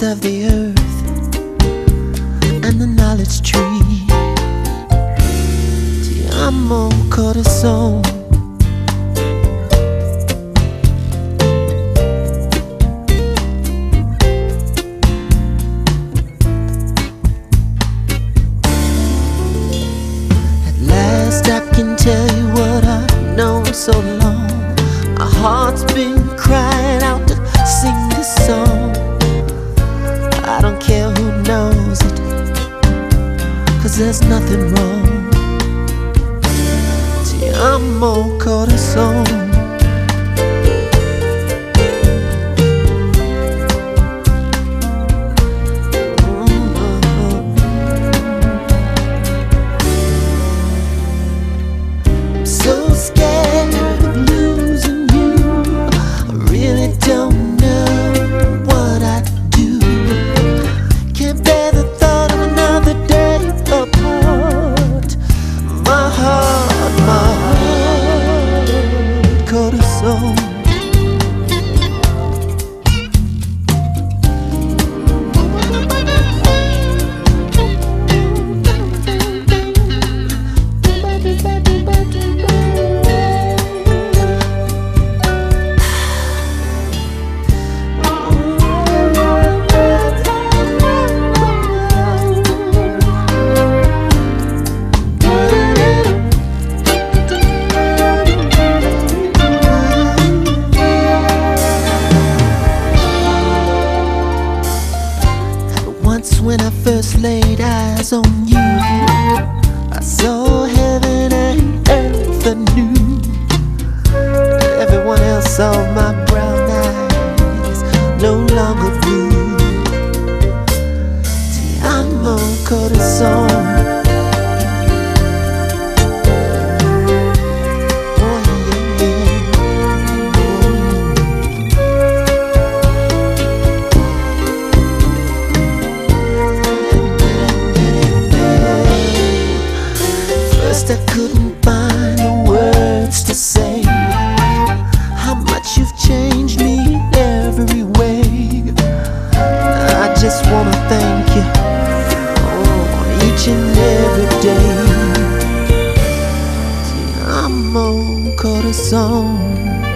dust of the earth and the knowledge tree. Ti amo corazón. At last I can tell you what I've known so long. My heart's been crying out to sing this song. I don't care who knows it, 'cause there's nothing wrong. Ti amo corazón. I'm so scared of losing you. I really don't know what I'd do. Can't bear the thought of another day apart. My heart, corazón. Once when I first laid eyes on you, I saw heaven and earth anew. Everyone else saw my brown eyes no longer blue. Ti amo corazón. I couldn't find the words to say how much you've changed me in every way. I just wanna thank you each and every day. Ti amo corazón.